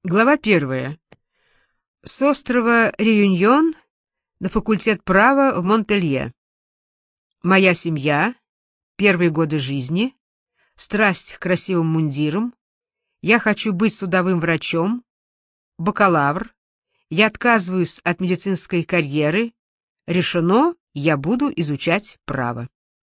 Глава 1. С острова Реюньон на факультет права в Монпелье. Моя семья, первые годы жизни, страсть к красивым мундирам, я хочу быть судовым врачом, бакалавр, я отказываюсь от медицинской карьеры, решено, я буду изучать право.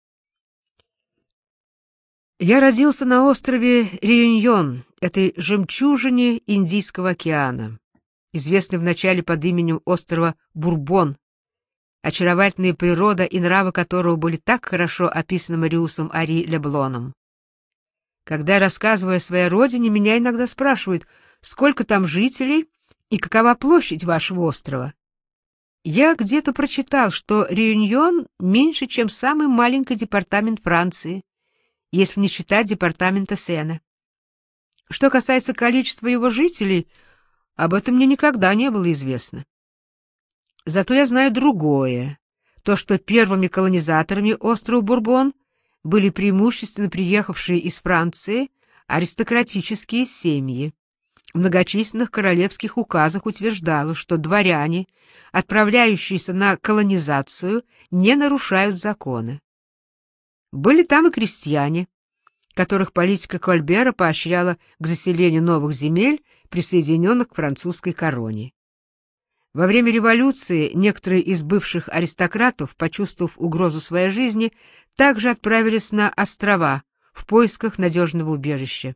Я родился на острове Реюньон, этой жемчужине Индийского океана, известный вначале под именем острова Бурбон, очаровательная природа и нравы которого были так хорошо описаны Мариусом Ари Леблоном. Когда я рассказываю о своей родине, меня иногда спрашивают, сколько там жителей и какова площадь вашего острова. Я где-то прочитал, что Реюньон меньше, чем самый маленький департамент Франции, если не считать департамента Сена. Что касается количества его жителей, об этом мне никогда не было известно. Зато я знаю другое, то, что первыми колонизаторами острова Бурбон были преимущественно приехавшие из Франции аристократические семьи. В многочисленных королевских указах утверждалось, что дворяне, отправляющиеся на колонизацию, не нарушают закона. Были там и крестьяне, которых политика Кольбера поощряла к заселению новых земель, присоединенных к французской короне. Во время революции некоторые из бывших аристократов, почувствовав угрозу своей жизни, также отправились на острова в поисках надежного убежища.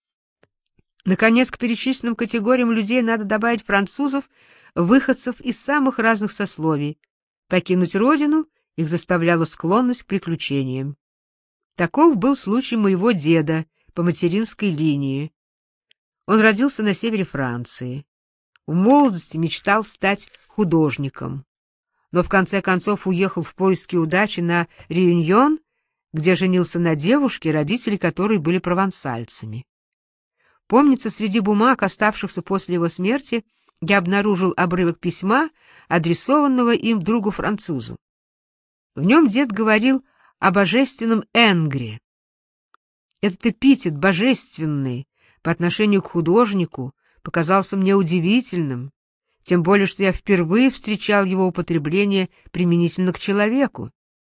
Наконец, к перечисленным категориям людей надо добавить французов, выходцев из самых разных сословий. Покинуть родину их заставляла склонность к приключениям. Таков был случай моего деда по материнской линии. Он родился на севере Франции. В молодости мечтал стать художником, но в конце концов уехал в поиски удачи на Реюньон, где женился на девушке, родители которой были провансальцами. Помнится, среди бумаг, оставшихся после его смерти, я обнаружил обрывок письма, адресованного им другу-французу. В нем дед говорил о божественном Энгре. Этот эпитет «божественный» по отношению к художнику показался мне удивительным, тем более что я впервые встречал его употребление применительно к человеку.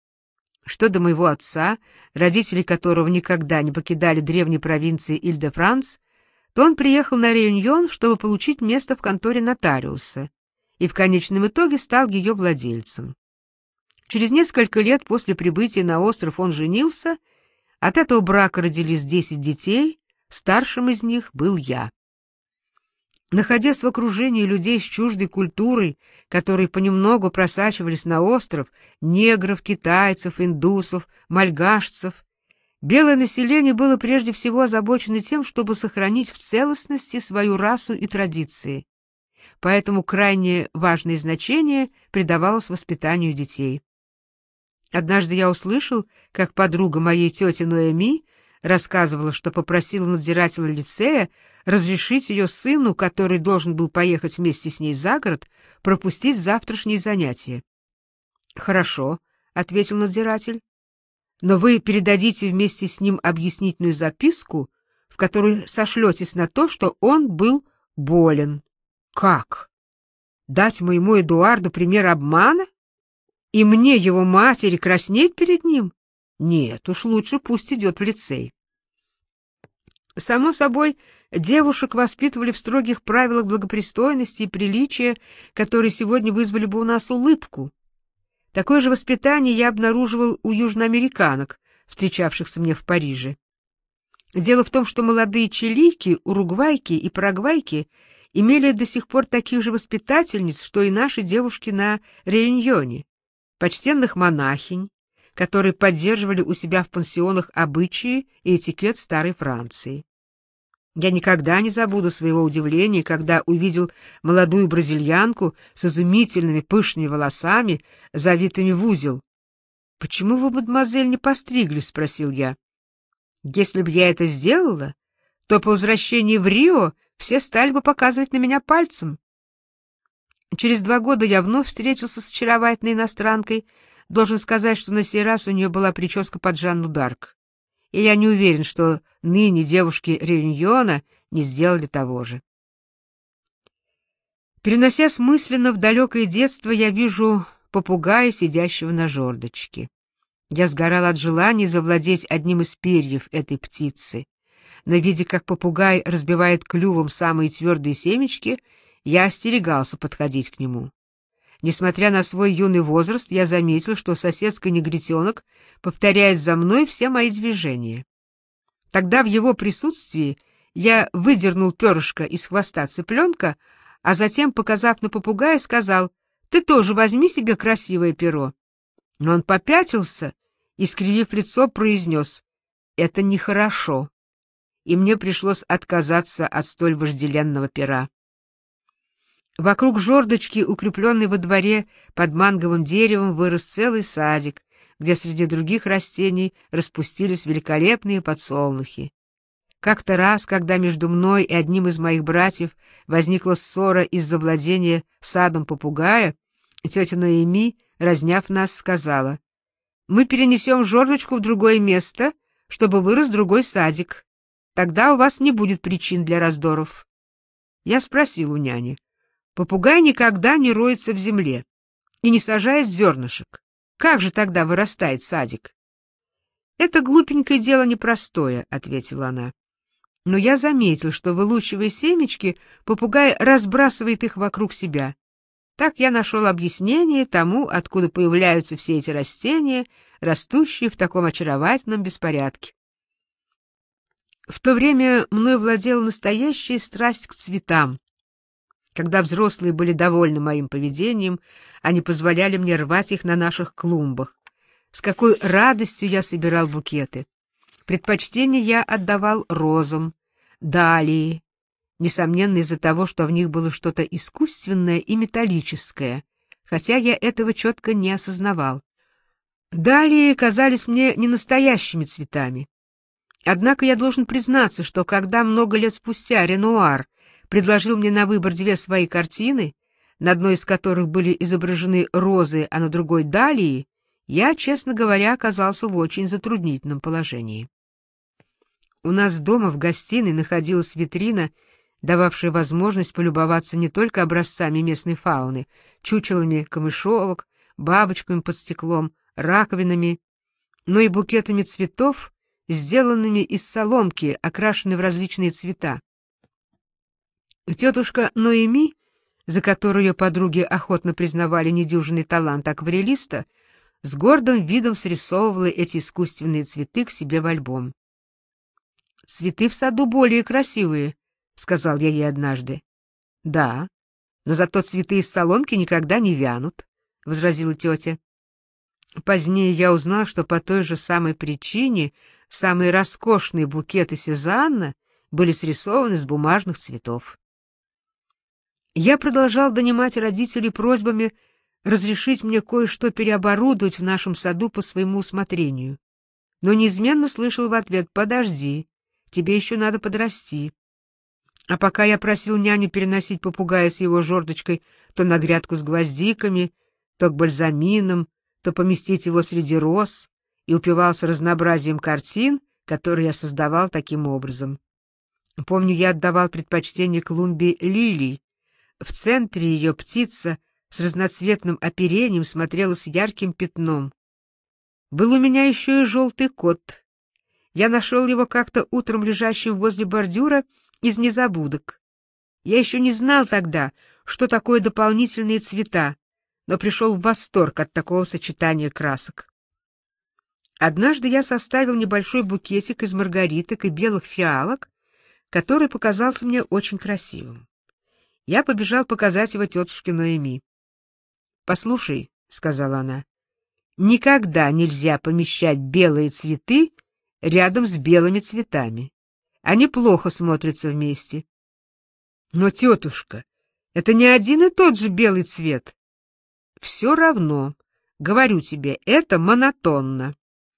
Что до моего отца, родители которого никогда не покидали древней провинции Иль-де-Франс, то он приехал на Реюньон, чтобы получить место в конторе нотариуса, и в конечном итоге стал ее владельцем. Через несколько лет после прибытия на остров он женился, от этого брака родились 10 детей, старшим из них был я. Находясь в окружении людей с чуждой культурой, которые понемногу просачивались на остров, негров, китайцев, индусов, мальгашцев, белое население было прежде всего озабочено тем, чтобы сохранить в целостности свою расу и традиции. Поэтому крайне важное значение придавалось воспитанию детей. Однажды я услышал, как подруга моей тети Ноэми рассказывала, что попросила надзирателя лицея разрешить ее сыну, который должен был поехать вместе с ней за город, пропустить завтрашние занятия. «Хорошо», — ответил надзиратель, — «но вы передадите вместе с ним объяснительную записку, в которой сошлетесь на то, что он был болен». «Как? Дать моему Эдуарду пример обмана? И мне, его матери, краснеть перед ним? Нет, уж лучше пусть идет в лицей». Само собой, девушек воспитывали в строгих правилах благопристойности и приличия, которые сегодня вызвали бы у нас улыбку. Такое же воспитание я обнаруживал у южноамериканок, встречавшихся мне в Париже. Дело в том, что молодые чилийки, уругвайки и парагвайки имели до сих пор таких же воспитательниц, что и наши девушки на Реюньоне, почтенных монахинь, которые поддерживали у себя в пансионах обычаи и этикет старой Франции. Я никогда не забуду своего удивления, когда увидел молодую бразильянку с изумительными пышными волосами, завитыми в узел. «Почему вы, мадемуазель, не постриглись?» — спросил я. «Если бы я это сделала, то по возвращении в Рио все стали бы показывать на меня пальцем». Через 2 года я вновь встретился с очаровательной иностранкой. Должен сказать, что на сей раз у нее была прическа под Жанну д'Арк. И я не уверен, что ныне девушки Реюньона не сделали того же. Переносясь мысленно в далекое детство, я вижу попугая, сидящего на жердочке. Я сгорал от желания завладеть одним из перьев этой птицы, но, видя, как попугай разбивает клювом самые твердые семечки, я остерегался подходить к нему. Несмотря на свой юный возраст, я заметил, что соседский негритенок повторяет за мной все мои движения. Тогда в его присутствии я выдернул перышко из хвоста цыпленка, а затем, показав на попугая, сказал: «Ты тоже возьми себе красивое перо». Но он попятился и, скривив лицо, произнес: «Это нехорошо», и мне пришлось отказаться от столь вожделенного пера. Вокруг жердочки, укрепленной во дворе под манговым деревом, вырос целый садик, где среди других растений распустились великолепные подсолнухи. Как-то раз, когда между мной и одним из моих братьев возникла ссора из-за владения садом попугая, тетя Ноэми, разняв нас, сказала: «Мы перенесем жердочку в другое место, чтобы вырос другой садик. Тогда у вас не будет причин для раздоров». Я спросил у няни: «Попугай никогда не роется в земле и не сажает зернышек. Как же тогда вырастает садик?» «Это глупенькое дело непростое», — ответила она. «Но я заметил, что, вылучивая семечки, попугай разбрасывает их вокруг себя. Так я нашел объяснение тому, откуда появляются все эти растения, растущие в таком очаровательном беспорядке». В то время мной владела настоящая страсть к цветам. Когда взрослые были довольны моим поведением, они позволяли мне рвать их на наших клумбах. С какой радостью я собирал букеты! Предпочтение я отдавал розам, далии, несомненно из-за того, что в них было что-то искусственное и металлическое, хотя я этого четко не осознавал. Далии казались мне ненастоящими цветами. Однако я должен признаться, что когда много лет спустя Ренуар предложил мне на выбор две свои картины, на одной из которых были изображены розы, а на другой — далии, я, честно говоря, оказался в очень затруднительном положении. У нас дома в гостиной находилась витрина, дававшая возможность полюбоваться не только образцами местной фауны, чучелами камышовок, бабочками под стеклом, раковинами, но и букетами цветов, сделанными из соломки, окрашенной в различные цвета. Тетушка Ноэми, за которую ее подруги охотно признавали недюжинный талант акварелиста, с гордым видом срисовывала эти искусственные цветы к себе в альбом. «Цветы в саду более красивые», — сказал я ей однажды. «Да, но зато цветы из соломки никогда не вянут», — возразила тетя. Позднее я узнал, что по той же самой причине самые роскошные букеты Сезанна были срисованы с бумажных цветов. Я продолжал донимать родителей просьбами разрешить мне кое-что переоборудовать в нашем саду по своему усмотрению, но неизменно слышал в ответ: «Подожди, тебе еще надо подрасти». А пока я просил няню переносить попугая с его жердочкой то на грядку с гвоздиками, то к бальзаминам, то поместить его среди роз, и упивался разнообразием картин, которые я создавал таким образом. Помню, я отдавал предпочтение клумбе лилий. В центре ее птица с разноцветным оперением смотрела с ярким пятном. Был у меня еще и желтый кот. Я нашел его как-то утром лежащим возле бордюра из незабудок. Я еще не знал тогда, что такое дополнительные цвета, но пришел в восторг от такого сочетания красок. Однажды я составил небольшой букетик из маргариток и белых фиалок, который показался мне очень красивым. Я побежал показать его тетушке Ноэми. «Послушай», — сказала она, — «никогда нельзя помещать белые цветы рядом с белыми цветами. Они плохо смотрятся вместе». «Но, тетушка, это не один и тот же белый цвет». «Все равно, говорю тебе, это монотонно».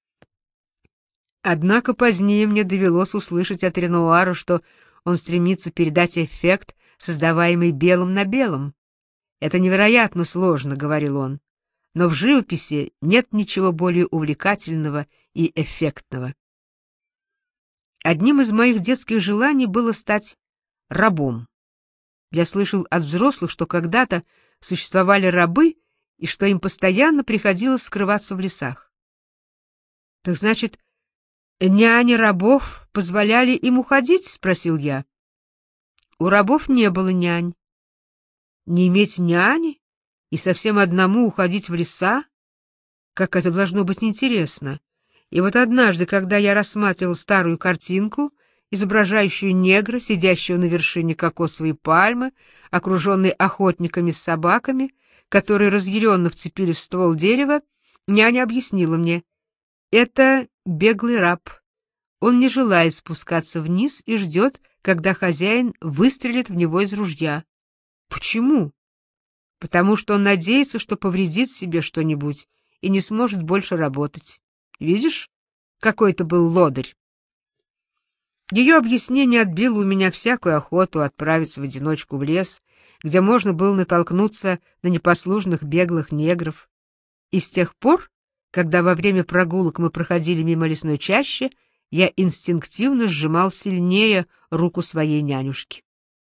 Однако позднее мне довелось услышать от Ренуара, что он стремится передать эффект, создаваемый белым на белом. «Это невероятно сложно», — говорил он, — «но в живописи нет ничего более увлекательного и эффектного». Одним из моих детских желаний было стать рабом. Я слышал от взрослых, что когда-то существовали рабы и что им постоянно приходилось скрываться в лесах. — Так значит, няни рабов позволяли им уходить? — спросил я. — У рабов не было нянь. Не иметь няни и совсем одному уходить в леса? Как это должно быть интересно! И вот однажды, когда я рассматривал старую картинку, изображающую негра, сидящего на вершине кокосовой пальмы, окруженный охотниками с собаками, которые разъяренно вцепились в ствол дерева, няня объяснила мне: это беглый раб. Он не желает спускаться вниз и ждет, когда хозяин выстрелит в него из ружья. Почему? Потому что он надеется, что повредит себе что-нибудь и не сможет больше работать. Видишь, какой это был лодырь? Ее объяснение отбило у меня всякую охоту отправиться в одиночку в лес, где можно было натолкнуться на непослушных беглых негров. И с тех пор, когда во время прогулок мы проходили мимо лесной чащи, я инстинктивно сжимал сильнее руку своей нянюшки.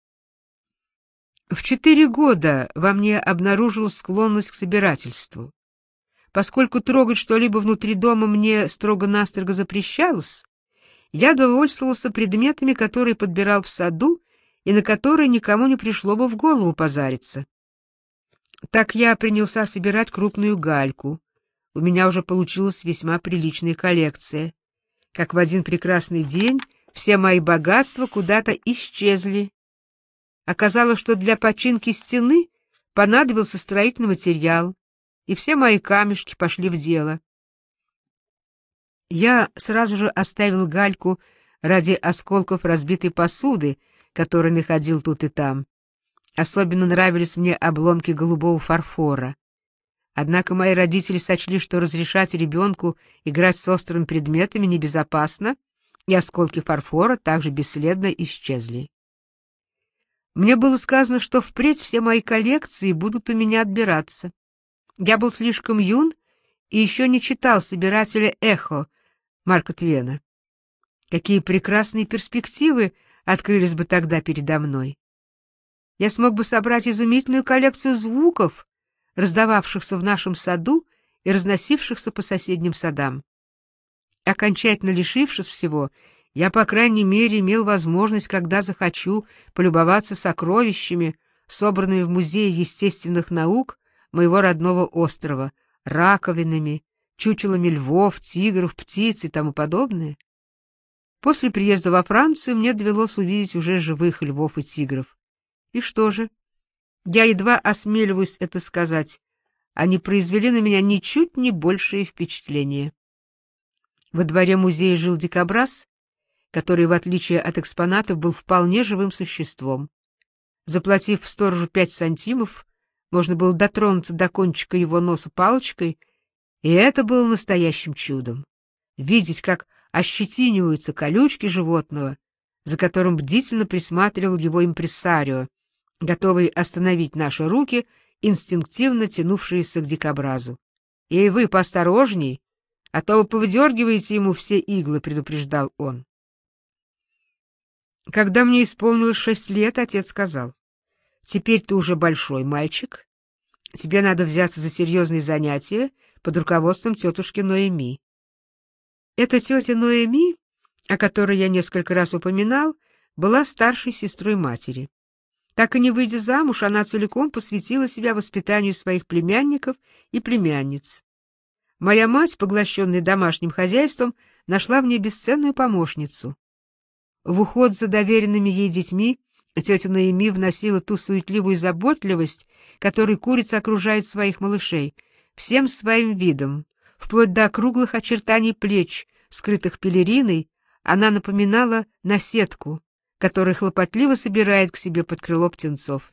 В 4 года во мне обнаружилась склонность к собирательству. Поскольку трогать что-либо внутри дома мне строго-настрого запрещалось, я довольствовался предметами, которые подбирал в саду и на которые никому не пришло бы в голову позариться. Так я принялся собирать крупную гальку. У меня уже получилась весьма приличная коллекция. Как в один прекрасный день все мои богатства куда-то исчезли. Оказалось, что для починки стены понадобился строительный материал, и все мои камешки пошли в дело. Я сразу же оставил гальку ради осколков разбитой посуды, которые находил тут и там. Особенно нравились мне обломки голубого фарфора. Однако мои родители сочли, что разрешать ребенку играть с острыми предметами небезопасно, и осколки фарфора также бесследно исчезли. Мне было сказано, что впредь все мои коллекции будут у меня отбираться. Я был слишком юн и еще не читал «Собирателя эхо» Марка Твена. Какие прекрасные перспективы открылись бы тогда передо мной! Я смог бы собрать изумительную коллекцию звуков, раздававшихся в нашем саду и разносившихся по соседним садам. Окончательно лишившись всего, я, по крайней мере, имел возможность, когда захочу, полюбоваться сокровищами, собранными в Музее естественных наук моего родного острова, раковинами, чучелами львов, тигров, птиц и тому подобное. После приезда во Францию мне довелось увидеть уже живых львов и тигров. И что же? Я едва осмеливаюсь это сказать. Они произвели на меня ничуть не большее впечатление. Во дворе музея жил дикобраз, который, в отличие от экспонатов, был вполне живым существом. Заплатив сторожу 5 сантимов, можно было дотронуться до кончика его носа палочкой, и это было настоящим чудом. Видеть, как ощетиниваются колючки животного, за которым бдительно присматривал его импрессарио, готовый остановить наши руки, инстинктивно тянувшиеся к дикобразу. — И вы поосторожней, а то вы повыдергиваете ему все иглы, — предупреждал он. Когда мне исполнилось 6 лет, отец сказал: «Теперь ты уже большой мальчик, тебе надо взяться за серьезные занятия под руководством тетушки Ноэми». Эта тетя Ноэми, о которой я несколько раз упоминал, была старшей сестрой матери. Так и не выйдя замуж, она целиком посвятила себя воспитанию своих племянников и племянниц. Моя мать, поглощенная домашним хозяйством, нашла в ней бесценную помощницу. В уход за доверенными ей детьми тетя Ноэми вносила ту суетливую заботливость, которой курица окружает своих малышей, всем своим видом, вплоть до округлых очертаний плеч, скрытых пелериной. Она напоминала наседку, которая хлопотливо собирает к себе под крыло птенцов.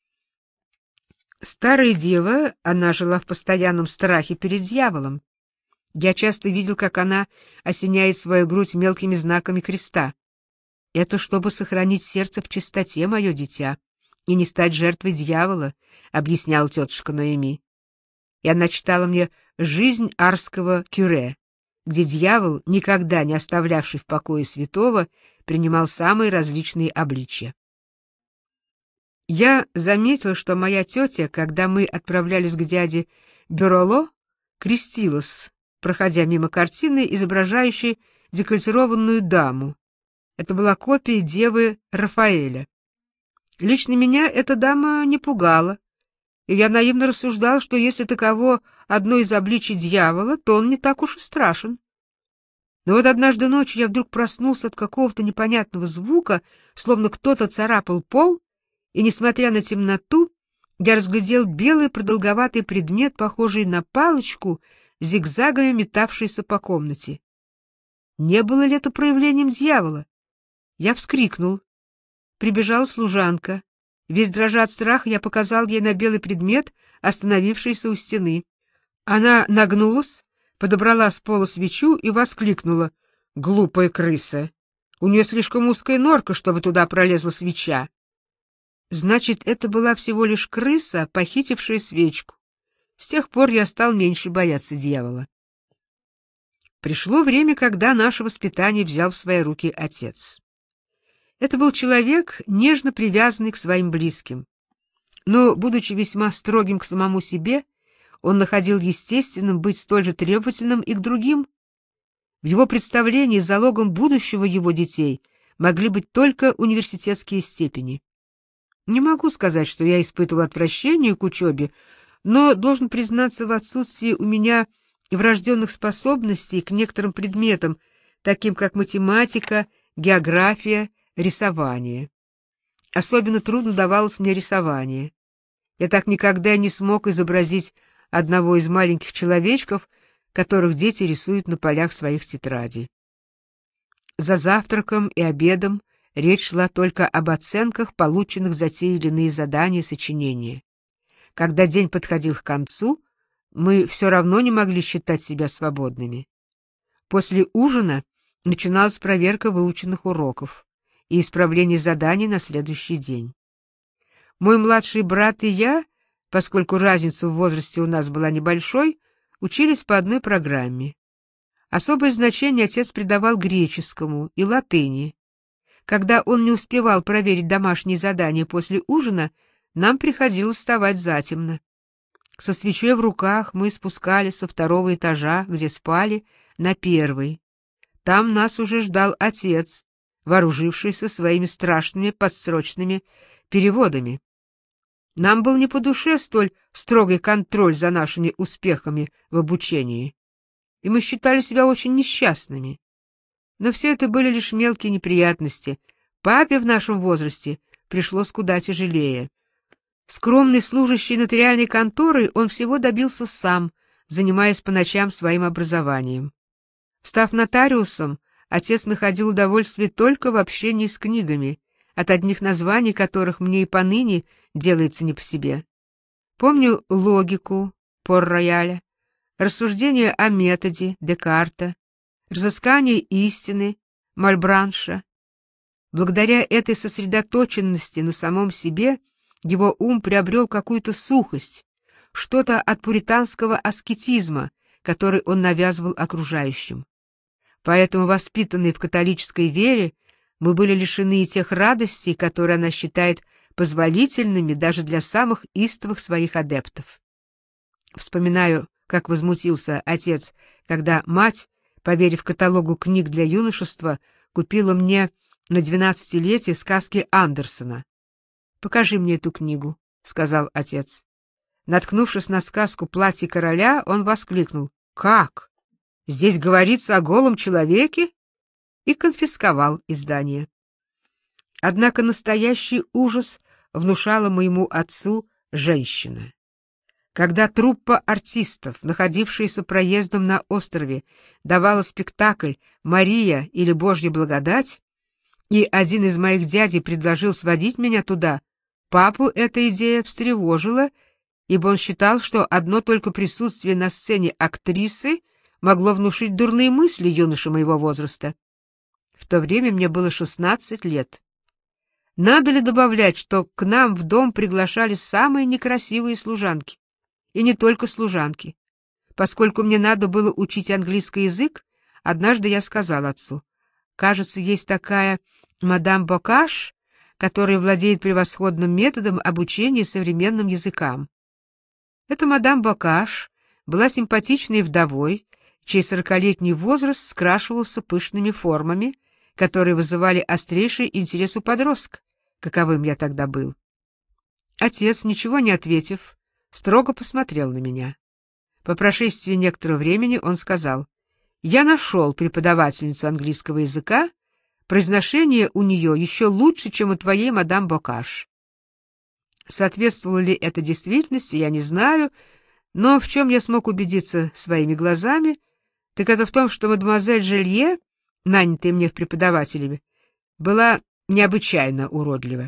Старая дева, она жила в постоянном страхе перед дьяволом. Я часто видел, как она осеняет свою грудь мелкими знаками креста. «Это чтобы сохранить сердце в чистоте, мое дитя, и не стать жертвой дьявола», — объясняла тетушка Ноэми. И она читала мне «Жизнь арского кюре», где дьявол, никогда не оставлявший в покое святого, принимал самые различные обличья. Я заметил, что моя тетя, когда мы отправлялись к дяде Бюроло, крестилась, проходя мимо картины, изображающей декольтированную даму. Это была копия девы Рафаэля. Лично меня эта дама не пугала, и я наивно рассуждал, что если таково одно из обличий дьявола, то он не так уж и страшен. Но вот однажды ночью я вдруг проснулся от какого-то непонятного звука, словно кто-то царапал пол, и, несмотря на темноту, я разглядел белый продолговатый предмет, похожий на палочку, зигзагами метавшийся по комнате. Не было ли это проявлением дьявола? Я вскрикнул. Прибежала служанка. Весь дрожа от страха, я показал ей на белый предмет, остановившийся у стены. Она нагнулась, подобрала с пола свечу и воскликнула: «Глупая крыса! У нее слишком узкая норка, чтобы туда пролезла свеча». Значит, это была всего лишь крыса, похитившая свечку. С тех пор я стал меньше бояться дьявола. Пришло время, когда наше воспитание взял в свои руки отец. Это был человек, нежно привязанный к своим близким. Но, будучи весьма строгим к самому себе, он находил естественным быть столь же требовательным и к другим. В его представлении залогом будущего его детей могли быть только университетские степени. Не могу сказать, что я испытывал отвращение к учебе, но должен признаться в отсутствии у меня врожденных способностей к некоторым предметам, таким как математика, география, рисование. Особенно трудно давалось мне рисование. Я так никогда не смог изобразить одного из маленьких человечков, которых дети рисуют на полях своих тетрадей. За завтраком и обедом речь шла только об оценках, полученных за те или иные задания и сочинения. Когда день подходил к концу, мы все равно не могли считать себя свободными. После ужина начиналась проверка выученных уроков и исправление заданий на следующий день. Мой младший брат и я, поскольку разница в возрасте у нас была небольшой, учились по одной программе. Особое значение отец придавал греческому и латыни. Когда он не успевал проверить домашние задания после ужина, нам приходилось вставать затемно. Со свечой в руках мы спускались со второго этажа, где спали, на первый. Там нас уже ждал отец, вооружившийся своими страшными подсрочными переводами. Нам был не по душе столь строгий контроль за нашими успехами в обучении, и мы считали себя очень несчастными. Но все это были лишь мелкие неприятности. Папе в нашем возрасте пришлось куда тяжелее. Скромный служащий нотариальной конторы, он всего добился сам, занимаясь по ночам своим образованием. Став нотариусом, отец находил удовольствие только в общении с книгами, от одних названий которых мне и поныне делается не по себе. Помню логику Пор-Рояля, рассуждения о методе Декарта, разыскание истины Мальбранша. Благодаря этой сосредоточенности на самом себе его ум приобрел какую-то сухость, что-то от пуританского аскетизма, который он навязывал окружающим. Поэтому, воспитанные в католической вере, мы были лишены и тех радостей, которые она считает позволительными даже для самых истовых своих адептов. Вспоминаю, как возмутился отец, когда мать, поверив каталогу книг для юношества, купила мне на 12-летие сказки Андерсена. «Покажи мне эту книгу», — сказал отец. Наткнувшись на сказку «Платье короля», он воскликнул: «Как? Здесь говорится о голом человеке?» и конфисковал издание. Однако настоящий ужас внушала моему отцу женщина. Когда труппа артистов, находившаяся проездом на острове, давала спектакль «Мария» или «Божья благодать», и один из моих дядей предложил сводить меня туда, папу эта идея встревожила, ибо он считал, что одно только присутствие на сцене актрисы могло внушить дурные мысли юноше моего возраста. В то время мне было 16 лет. Надо ли добавлять, что к нам в дом приглашались самые некрасивые служанки? И не только служанки. Поскольку мне надо было учить английский язык, однажды я сказал отцу: «Кажется, есть такая мадам Бокаш, которая владеет превосходным методом обучения современным языкам. Эта мадам Бокаш была симпатичной вдовой, чей 40-летний возраст скрашивался пышными формами, которые вызывали острейший интерес у подростка, каковым я тогда был. Отец, ничего не ответив, строго посмотрел на меня. По прошествии некоторого времени он сказал: «Я нашел преподавательницу английского языка, произношение у нее еще лучше, чем у твоей мадам Бокаш». Соответствовало ли это действительности, я не знаю, но в чем я смог убедиться своими глазами, так это в том, что мадемуазель Желье, нанятая мне в преподавателями, была необычайно уродлива.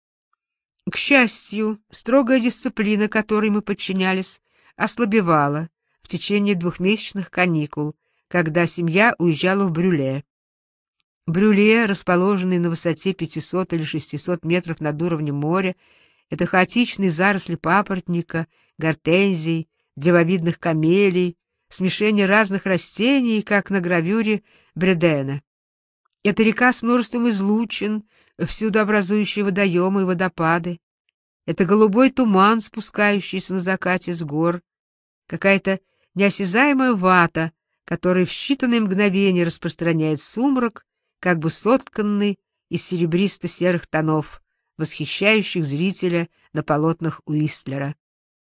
К счастью, строгая дисциплина, которой мы подчинялись, ослабевала в течение двухмесячных каникул, когда семья уезжала в Брюле. Брюле, расположенный на высоте 500 или 600 метров над уровнем моря, это хаотичные заросли папоротника, гортензий, древовидных камелий, смешение разных растений, как на гравюре Бредена. Это река с множеством излучин, всюду образующие водоемы и водопады. Это голубой туман, спускающийся на закате с гор. Какая-то неосязаемая вата, которая в считанные мгновения распространяет сумрак, как бы сотканный из серебристо-серых тонов, восхищающих зрителя на полотнах Уистлера.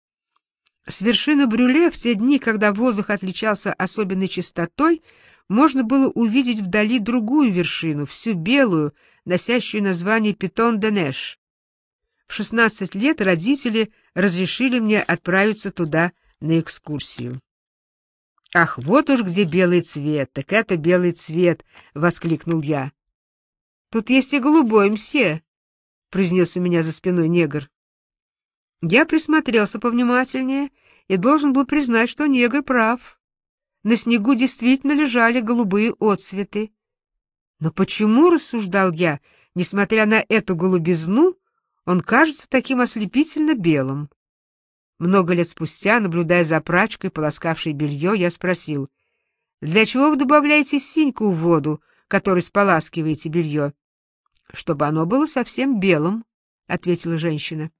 С вершины Брюле в те дни, когда воздух отличался особенной чистотой, можно было увидеть вдали другую вершину, всю белую, носящую название Питон-де-Неш. В 16 лет родители разрешили мне отправиться туда на экскурсию. «Ах, вот уж где белый цвет, так это белый цвет!» — воскликнул я. «Тут есть и голубой, мсье», — произнес у меня за спиной негр. Я присмотрелся повнимательнее и должен был признать, что негр прав. На снегу действительно лежали голубые отцветы. Но почему, рассуждал я, несмотря на эту голубизну, он кажется таким ослепительно белым? Много лет спустя, наблюдая за прачкой, полоскавшей белье, я спросил: «Для чего вы добавляете синьку в воду, которой споласкиваете белье?» «Чтобы оно было совсем белым», — ответила женщина.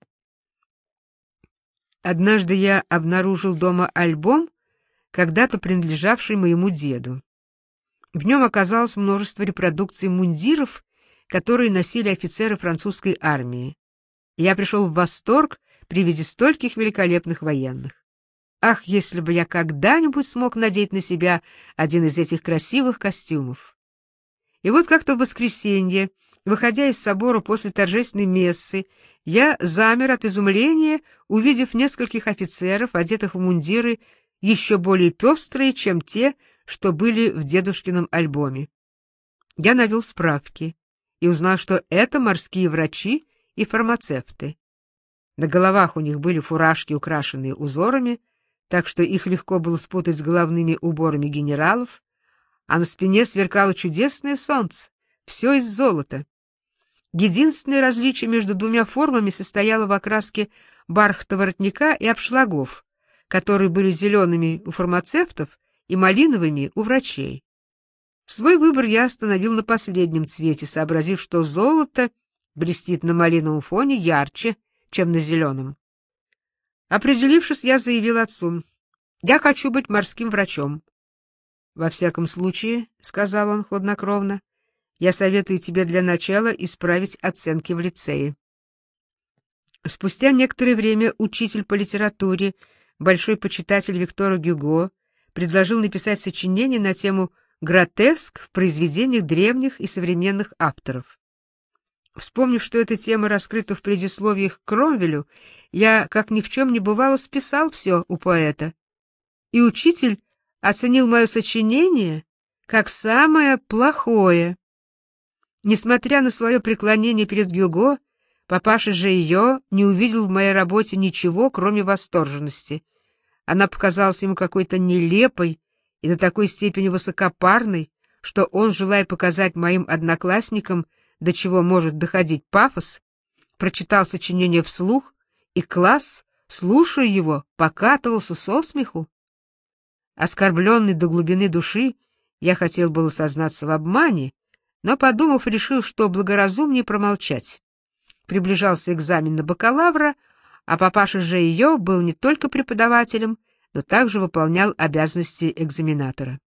Однажды я обнаружил дома альбом, когда-то принадлежавший моему деду. В нем оказалось множество репродукций мундиров, которые носили офицеры французской армии. Я пришел в восторг при виде стольких великолепных военных. Ах, если бы я когда-нибудь смог надеть на себя один из этих красивых костюмов! И вот как-то в воскресенье, выходя из собора после торжественной мессы, я замер от изумления, увидев нескольких офицеров, одетых в мундиры еще более пестрые, чем те, что были в дедушкином альбоме. Я навел справки и узнал, что это морские врачи и фармацевты. На головах у них были фуражки, украшенные узорами, так что их легко было спутать с головными уборами генералов, а на спине сверкало чудесное солнце, все из золота. Единственное различие между двумя формами состояло в окраске бархата воротника и обшлагов, которые были зелеными у фармацевтов и малиновыми у врачей. Свой выбор я остановил на последнем цвете, сообразив, что золото блестит на малиновом фоне ярче, чем на зеленом. Определившись, я заявил отцу: «Я хочу быть морским врачом». «Во всяком случае, — сказал он хладнокровно, — я советую тебе для начала исправить оценки в лицее». Спустя некоторое время учитель по литературе, большой почитатель Виктора Гюго, предложил написать сочинение на тему «Гротеск в произведениях древних и современных авторов». Вспомнив, что эта тема раскрыта в предисловиях к Кромвелю, я, как ни в чем не бывало, списал все у поэта. И учитель оценил мое сочинение как самое плохое. Несмотря на свое преклонение перед Гюго, папаша Жейо не увидел в моей работе ничего, кроме восторженности. Она показалась ему какой-то нелепой и до такой степени высокопарной, что он, желая показать моим одноклассникам, до чего может доходить пафос, прочитал сочинение вслух, и класс, слушая его, покатывался со смеху. Оскорбленный до глубины души, я хотел было сознаться в обмане, но, подумав, решил, что благоразумнее промолчать. приближался экзамен на бакалавра, а папаша же ее был не только преподавателем, но также выполнял обязанности экзаменатора.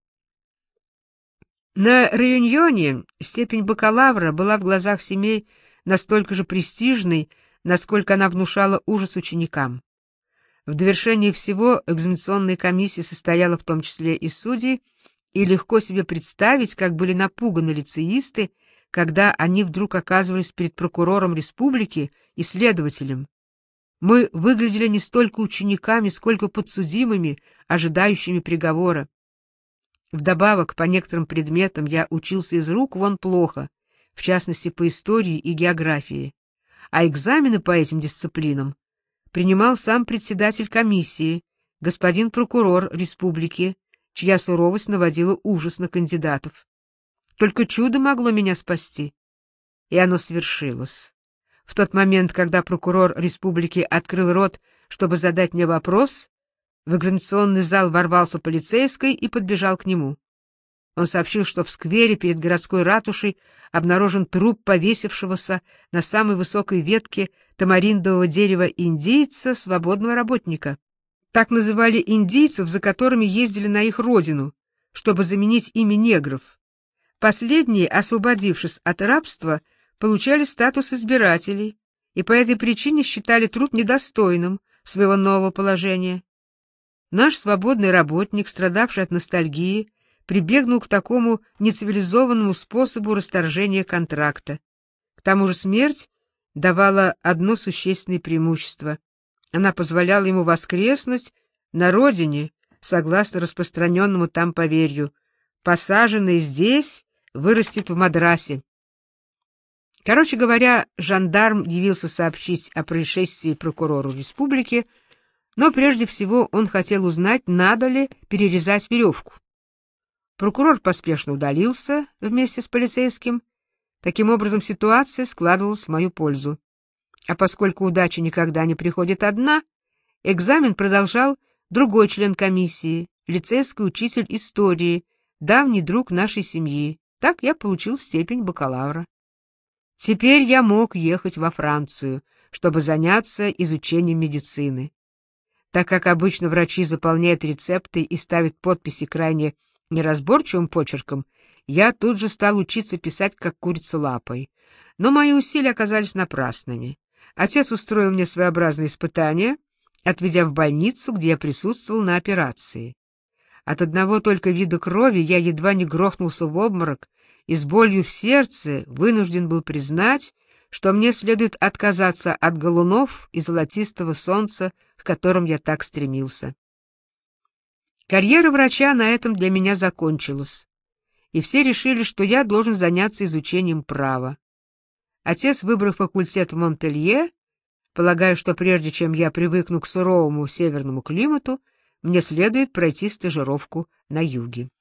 На Реюньоне степень бакалавра была в глазах семей настолько же престижной, насколько она внушала ужас ученикам. В довершение всего экзаменационная комиссия состояла в том числе из судей, и легко себе представить, как были напуганы лицеисты, когда они вдруг оказывались перед прокурором республики и следователем. Мы выглядели не столько учениками, сколько подсудимыми, ожидающими приговора. Вдобавок, по некоторым предметам я учился из рук вон плохо, в частности, по истории и географии, а экзамены по этим дисциплинам принимал сам председатель комиссии, господин прокурор республики, чья суровость наводила ужас на кандидатов. Только чудо могло меня спасти. И оно свершилось. В тот момент, когда прокурор республики открыл рот, чтобы задать мне вопрос, в экзаменационный зал ворвался полицейский и подбежал к нему. Он сообщил, что в сквере перед городской ратушей обнаружен труп повесившегося на самой высокой ветке тамариндового дерева индейца, свободного работника. Так называли индейцев, за которыми ездили на их родину, чтобы заменить ими негров. Последние, освободившись от рабства, получали статус избирателей и по этой причине считали труд недостойным своего нового положения. Наш свободный работник, страдавший от ностальгии, прибегнул к такому нецивилизованному способу расторжения контракта. К тому же смерть давала одно существенное преимущество. Она позволяла ему воскреснуть на родине, согласно распространенному там поверью. Посаженный здесь вырастет в Мадрасе. Короче говоря, жандарм явился сообщить о происшествии прокурору республики, но прежде всего он хотел узнать, надо ли перерезать веревку. Прокурор поспешно удалился вместе с полицейским. Таким образом, ситуация складывалась в мою пользу. А поскольку удача никогда не приходит одна, экзамен продолжал другой член комиссии, лицейский учитель истории, давний друг нашей семьи. Так я получил степень бакалавра. Теперь я мог ехать во Францию, чтобы заняться изучением медицины. Так как обычно врачи заполняют рецепты и ставят подписи крайне неразборчивым почерком, я тут же стал учиться писать как курица лапой. Но мои усилия оказались напрасными. Отец устроил мне своеобразное испытание, отведя в больницу, где я присутствовал на операции. От одного только вида крови я едва не грохнулся в обморок и с болью в сердце вынужден был признать, что мне следует отказаться от галунов и золотистого солнца, к которым я так стремился. Карьера врача на этом для меня закончилась, и все решили, что я должен заняться изучением права. Отец выбрал факультет в Монпелье, полагая, что прежде чем я привыкну к суровому северному климату, мне следует пройти стажировку на юге.